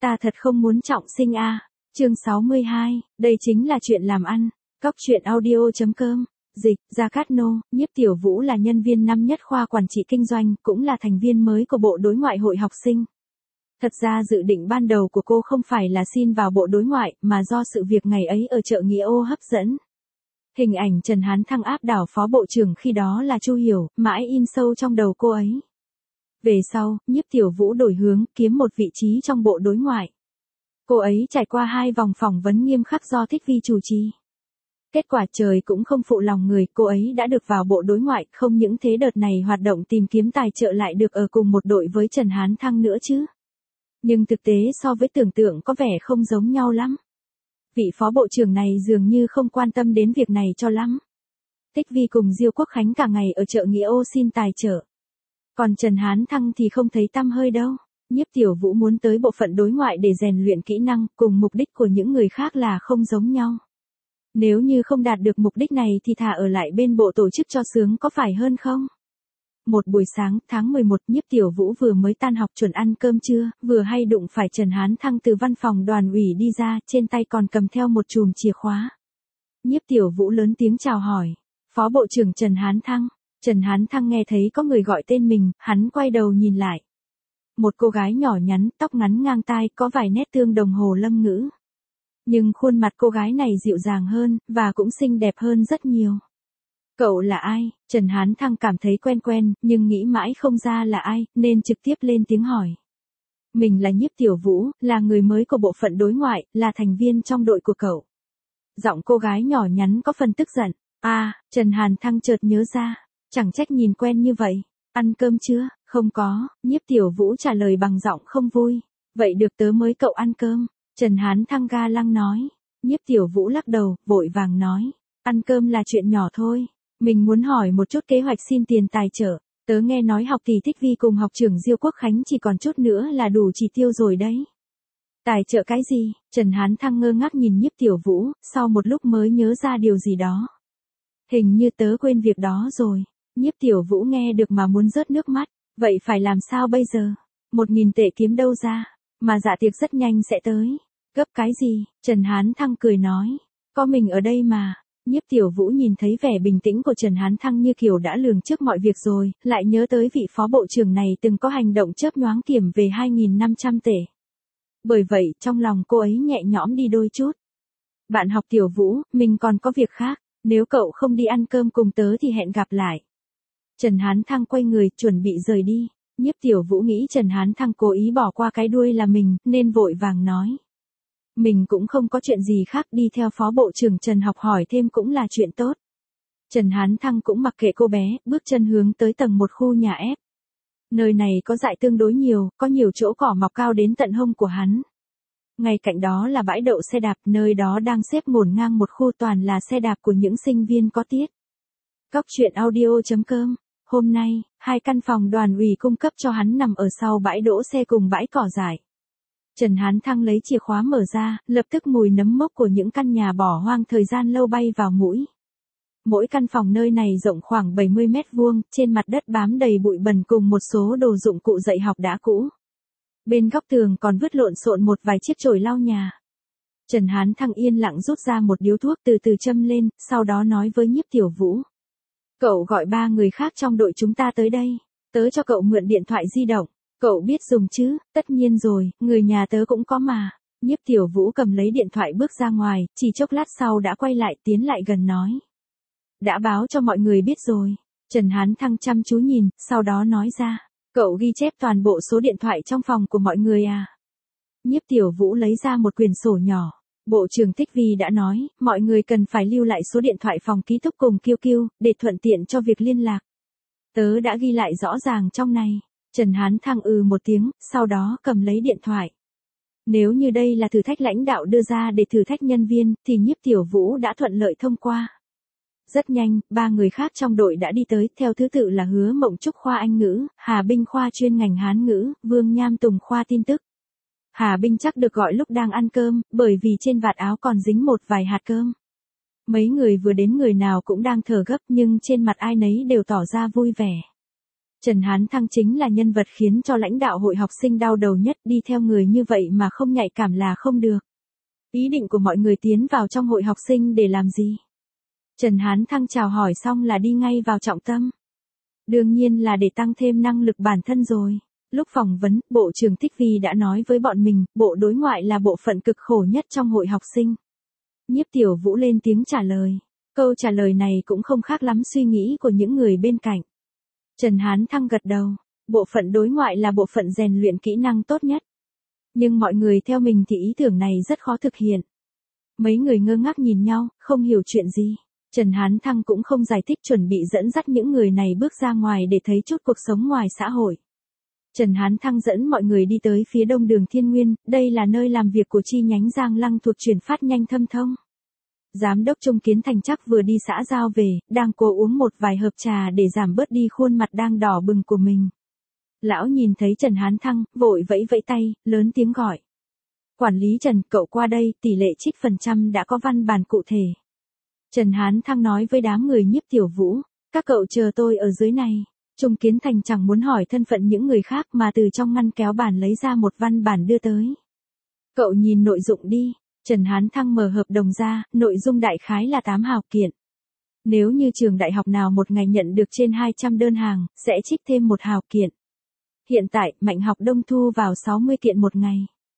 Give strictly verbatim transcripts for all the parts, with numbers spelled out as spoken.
Ta thật không muốn trọng sinh a. Chương sáu mươi hai, đây chính là chuyện làm ăn. Cóc truyện audio.com. Dịch, Gia Cát Nô, Nhiếp Tiểu Vũ là nhân viên năm nhất khoa quản trị kinh doanh, cũng là thành viên mới của bộ đối ngoại hội học sinh. Thật ra dự định ban đầu của cô không phải là xin vào bộ đối ngoại, mà do sự việc ngày ấy ở chợ Nghĩa Ô hấp dẫn. Hình ảnh Trần Hán Thăng áp đảo phó bộ trưởng khi đó là Chu Hiểu, mãi in sâu trong đầu cô ấy. Về sau, Nhiếp Tiểu Vũ đổi hướng, kiếm một vị trí trong bộ đối ngoại. Cô ấy trải qua hai vòng phỏng vấn nghiêm khắc do Thích Vi chủ trì. Kết quả trời cũng không phụ lòng người, cô ấy đã được vào bộ đối ngoại, không những thế đợt này hoạt động tìm kiếm tài trợ lại được ở cùng một đội với Trần Hán Thăng nữa chứ. Nhưng thực tế so với tưởng tượng có vẻ không giống nhau lắm. Vị phó bộ trưởng này dường như không quan tâm đến việc này cho lắm. Thích Vi cùng Diêu Quốc Khánh cả ngày ở chợ Nghĩa Ô xin tài trợ. Còn Trần Hán Thăng thì không thấy tăm hơi đâu. Nhiếp Tiểu Vũ muốn tới bộ phận đối ngoại để rèn luyện kỹ năng, cùng mục đích của những người khác là không giống nhau. Nếu như không đạt được mục đích này thì thà ở lại bên bộ tổ chức cho sướng có phải hơn không? Một buổi sáng, tháng mười một, Nhiếp Tiểu Vũ vừa mới tan học chuẩn ăn cơm trưa, vừa hay đụng phải Trần Hán Thăng từ văn phòng đoàn ủy đi ra, trên tay còn cầm theo một chùm chìa khóa. Nhiếp Tiểu Vũ lớn tiếng chào hỏi. Phó Bộ trưởng Trần Hán Thăng. Trần Hán Thăng nghe thấy có người gọi tên mình, hắn quay đầu nhìn lại. Một cô gái nhỏ nhắn, tóc ngắn ngang tai, có vài nét tương đồng Hồ Lâm Ngữ. Nhưng khuôn mặt cô gái này dịu dàng hơn, và cũng xinh đẹp hơn rất nhiều. Cậu là ai? Trần Hán Thăng cảm thấy quen quen, nhưng nghĩ mãi không ra là ai, nên trực tiếp lên tiếng hỏi. Mình là Nhiếp Tiểu Vũ, là người mới của bộ phận đối ngoại, là thành viên trong đội của cậu. Giọng cô gái nhỏ nhắn có phần tức giận. À, Trần Hán Thăng chợt nhớ ra. Chẳng trách nhìn quen như vậy. Ăn cơm chưa? Không có, Nhiếp Tiểu Vũ trả lời bằng giọng không vui. Vậy được tớ mới cậu ăn cơm. Trần Hán Thăng ga lăng nói. Nhiếp Tiểu Vũ lắc đầu, vội vàng nói. Ăn cơm là chuyện nhỏ thôi. Mình muốn hỏi một chút kế hoạch xin tiền tài trợ. Tớ nghe nói học tỷ Thích Vi cùng học trưởng Diêu Quốc Khánh chỉ còn chút nữa là đủ chỉ tiêu rồi đấy. Tài trợ cái gì? Trần Hán Thăng ngơ ngác nhìn Nhiếp Tiểu Vũ, sau một lúc mới nhớ ra điều gì đó. Hình như tớ quên việc đó rồi. Nhiếp Tiểu Vũ nghe được mà muốn rớt nước mắt. Vậy phải làm sao bây giờ? Một nghìn tệ kiếm đâu ra? Mà dạ tiệc rất nhanh sẽ tới. Gấp cái gì? Trần Hán Thăng cười nói. Có mình ở đây mà. Nhiếp Tiểu Vũ nhìn thấy vẻ bình tĩnh của Trần Hán Thăng như kiểu đã lường trước mọi việc rồi, lại nhớ tới vị phó bộ trưởng này từng có hành động chớp nhoáng kiểm về hai nghìn năm trăm tệ. Bởi vậy, trong lòng cô ấy nhẹ nhõm đi đôi chút. Bạn học Tiểu Vũ, mình còn có việc khác, nếu cậu không đi ăn cơm cùng tớ thì hẹn gặp lại. Trần Hán Thăng quay người, chuẩn bị rời đi. Nhiếp Tiểu Vũ nghĩ Trần Hán Thăng cố ý bỏ qua cái đuôi là mình, nên vội vàng nói. Mình cũng không có chuyện gì khác, đi theo phó bộ trưởng Trần học hỏi thêm cũng là chuyện tốt. Trần Hán Thăng cũng mặc kệ cô bé, bước chân hướng tới tầng một khu nhà ép. Nơi này có dại tương đối nhiều, có nhiều chỗ cỏ mọc cao đến tận hông của hắn. Ngay cạnh đó là bãi đậu xe đạp, nơi đó đang xếp ngổn ngang một khu toàn là xe đạp của những sinh viên có tiết. Cóc truyện audio.com. Hôm nay, hai căn phòng đoàn ủy cung cấp cho hắn nằm ở sau bãi đỗ xe cùng bãi cỏ dại. Trần Hán Thăng lấy chìa khóa mở ra, lập tức mùi nấm mốc của những căn nhà bỏ hoang thời gian lâu bay vào mũi. Mỗi căn phòng nơi này rộng khoảng bảy mươi mét vuông, trên mặt đất bám đầy bụi bẩn cùng một số đồ dụng cụ dạy học đã cũ. Bên góc tường còn vứt lộn xộn một vài chiếc chổi lau nhà. Trần Hán Thăng yên lặng rút ra một điếu thuốc từ từ châm lên, sau đó nói với Nhiếp Tiểu Vũ. Cậu gọi ba người khác trong đội chúng ta tới đây. Tớ cho cậu mượn điện thoại di động. Cậu biết dùng chứ? Tất nhiên rồi, người nhà tớ cũng có mà. Nhiếp Tiểu Vũ cầm lấy điện thoại bước ra ngoài, chỉ chốc lát sau đã quay lại tiến lại gần nói. Đã báo cho mọi người biết rồi. Trần Hán Thăng chăm chú nhìn, sau đó nói ra. Cậu ghi chép toàn bộ số điện thoại trong phòng của mọi người à? Nhiếp Tiểu Vũ lấy ra một quyển sổ nhỏ. Bộ trưởng Thích Vi đã nói, mọi người cần phải lưu lại số điện thoại phòng ký túc cùng Q Q, để thuận tiện cho việc liên lạc. Tớ đã ghi lại rõ ràng trong này. Trần Hán Thăng ừ một tiếng, sau đó cầm lấy điện thoại. Nếu như đây là thử thách lãnh đạo đưa ra để thử thách nhân viên, thì Nhiếp Tiểu Vũ đã thuận lợi thông qua. Rất nhanh, ba người khác trong đội đã đi tới, theo thứ tự là Hứa Mộng Trúc khoa Anh ngữ, Hà Binh khoa chuyên ngành Hán ngữ, Vương Nham Tùng khoa tin tức. Hà Binh chắc được gọi lúc đang ăn cơm, bởi vì trên vạt áo còn dính một vài hạt cơm. Mấy người vừa đến người nào cũng đang thở gấp nhưng trên mặt ai nấy đều tỏ ra vui vẻ. Trần Hán Thăng chính là nhân vật khiến cho lãnh đạo hội học sinh đau đầu nhất, đi theo người như vậy mà không nhạy cảm là không được. Ý định của mọi người tiến vào trong hội học sinh để làm gì? Trần Hán Thăng chào hỏi xong là đi ngay vào trọng tâm. Đương nhiên là để tăng thêm năng lực bản thân rồi. Lúc phỏng vấn, Bộ trưởng Thích Vi đã nói với bọn mình, bộ đối ngoại là bộ phận cực khổ nhất trong hội học sinh. Nhiếp Tiểu Vũ lên tiếng trả lời. Câu trả lời này cũng không khác lắm suy nghĩ của những người bên cạnh. Trần Hán Thăng gật đầu. Bộ phận đối ngoại là bộ phận rèn luyện kỹ năng tốt nhất. Nhưng mọi người theo mình thì ý tưởng này rất khó thực hiện. Mấy người ngơ ngác nhìn nhau, không hiểu chuyện gì. Trần Hán Thăng cũng không giải thích, chuẩn bị dẫn dắt những người này bước ra ngoài để thấy chút cuộc sống ngoài xã hội. Trần Hán Thăng dẫn mọi người đi tới phía đông đường Thiên Nguyên, đây là nơi làm việc của chi nhánh Giang Lăng thuộc chuyển phát nhanh Thâm Thông. Giám đốc Trung Kiến Thành chắc vừa đi xã giao về, đang cố uống một vài hớp trà để giảm bớt đi khuôn mặt đang đỏ bừng của mình. Lão nhìn thấy Trần Hán Thăng, vội vẫy vẫy tay, lớn tiếng gọi. Quản lý Trần, cậu qua đây, tỷ lệ trích phần trăm đã có văn bản cụ thể. Trần Hán Thăng nói với đám người Nhiếp Tiểu Vũ, các cậu chờ tôi ở dưới này. Trung Kiến Thành chẳng muốn hỏi thân phận những người khác mà từ trong ngăn kéo bản lấy ra một văn bản đưa tới. Cậu nhìn nội dung đi. Trần Hán Thăng mở hợp đồng ra, nội dung đại khái là tám hào kiện. Nếu như trường đại học nào một ngày nhận được trên hai trăm đơn hàng, sẽ trích thêm một hào kiện. Hiện tại, Mạnh Học Đông thu vào sáu mươi kiện một ngày.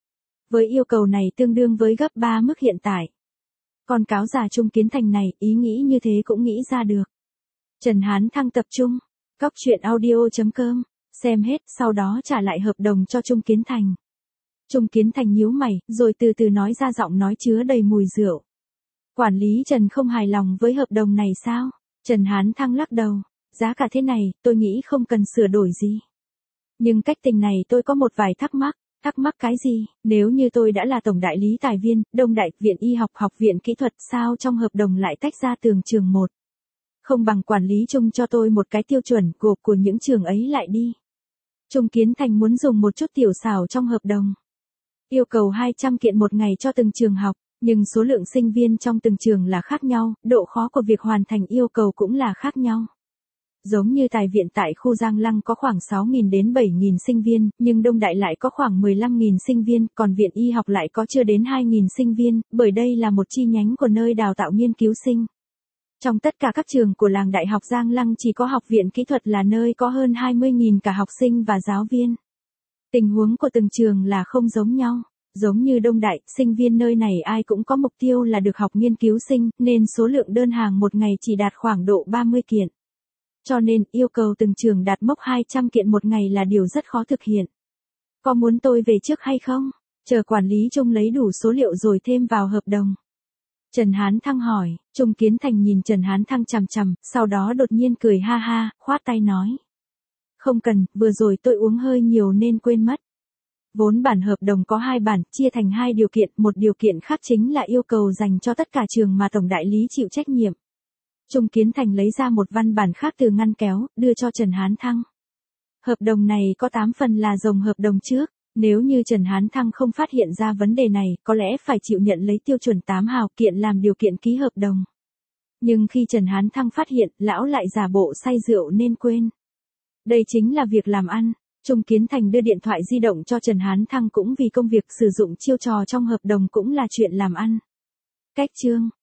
Với yêu cầu này tương đương với gấp ba mức hiện tại. Còn cáo già Trung Kiến Thành này, ý nghĩ như thế cũng nghĩ ra được. Trần Hán Thăng tập trung. Cóc truyện audio chấm com. Xem hết, sau đó trả lại hợp đồng cho Trung Kiến Thành. Trung Kiến Thành nhíu mày, rồi từ từ nói ra giọng nói chứa đầy mùi rượu. Quản lý Trần không hài lòng với hợp đồng này sao? Trần Hán Thăng lắc đầu. Giá cả thế này, tôi nghĩ không cần sửa đổi gì. Nhưng cách tình này tôi có một vài thắc mắc. Thắc mắc cái gì? Nếu như tôi đã là tổng đại lý tài viên, Đông Đại, Viện Y học, Học viện Kỹ thuật, sao trong hợp đồng lại tách ra tường trường một? Không bằng quản lý chung cho tôi một cái tiêu chuẩn gộp của những trường ấy lại đi. Trung Kiến Thành muốn dùng một chút tiểu xảo trong hợp đồng. Yêu cầu hai trăm kiện một ngày cho từng trường học, nhưng số lượng sinh viên trong từng trường là khác nhau, độ khó của việc hoàn thành yêu cầu cũng là khác nhau. Giống như Tài viện tại khu Giang Lăng có khoảng sáu nghìn đến bảy nghìn sinh viên, nhưng Đông Đại lại có khoảng mười lăm nghìn sinh viên, còn Viện Y học lại có chưa đến hai nghìn sinh viên, bởi đây là một chi nhánh của nơi đào tạo nghiên cứu sinh. Trong tất cả các trường của làng Đại học Giang Lăng chỉ có Học viện Kỹ thuật là nơi có hơn hai mươi nghìn cả học sinh và giáo viên. Tình huống của từng trường là không giống nhau. Giống như Đông Đại, sinh viên nơi này ai cũng có mục tiêu là được học nghiên cứu sinh, nên số lượng đơn hàng một ngày chỉ đạt khoảng độ ba mươi kiện. Cho nên, yêu cầu từng trường đạt mốc hai trăm kiện một ngày là điều rất khó thực hiện. Có muốn tôi về trước hay không? Chờ quản lý Trung lấy đủ số liệu rồi thêm vào hợp đồng. Trần Hán Thăng hỏi. Trung Kiến Thành nhìn Trần Hán Thăng chằm chằm, sau đó đột nhiên cười ha ha, khoát tay nói. Không cần, vừa rồi tôi uống hơi nhiều nên quên mất. Vốn bản hợp đồng có hai bản, chia thành hai điều kiện, một điều kiện khác chính là yêu cầu dành cho tất cả trường mà tổng đại lý chịu trách nhiệm. Trung Kiến Thành lấy ra một văn bản khác từ ngăn kéo, đưa cho Trần Hán Thăng. Hợp đồng này có tám phần là rồng hợp đồng trước, nếu như Trần Hán Thăng không phát hiện ra vấn đề này, có lẽ phải chịu nhận lấy tiêu chuẩn tám hào kiện làm điều kiện ký hợp đồng. Nhưng khi Trần Hán Thăng phát hiện, lão lại giả bộ say rượu nên quên. Đây chính là việc làm ăn. Trung Kiến Thành đưa điện thoại di động cho Trần Hán Thăng cũng vì công việc sử dụng chiêu trò trong hợp đồng cũng là chuyện làm ăn. Cách chương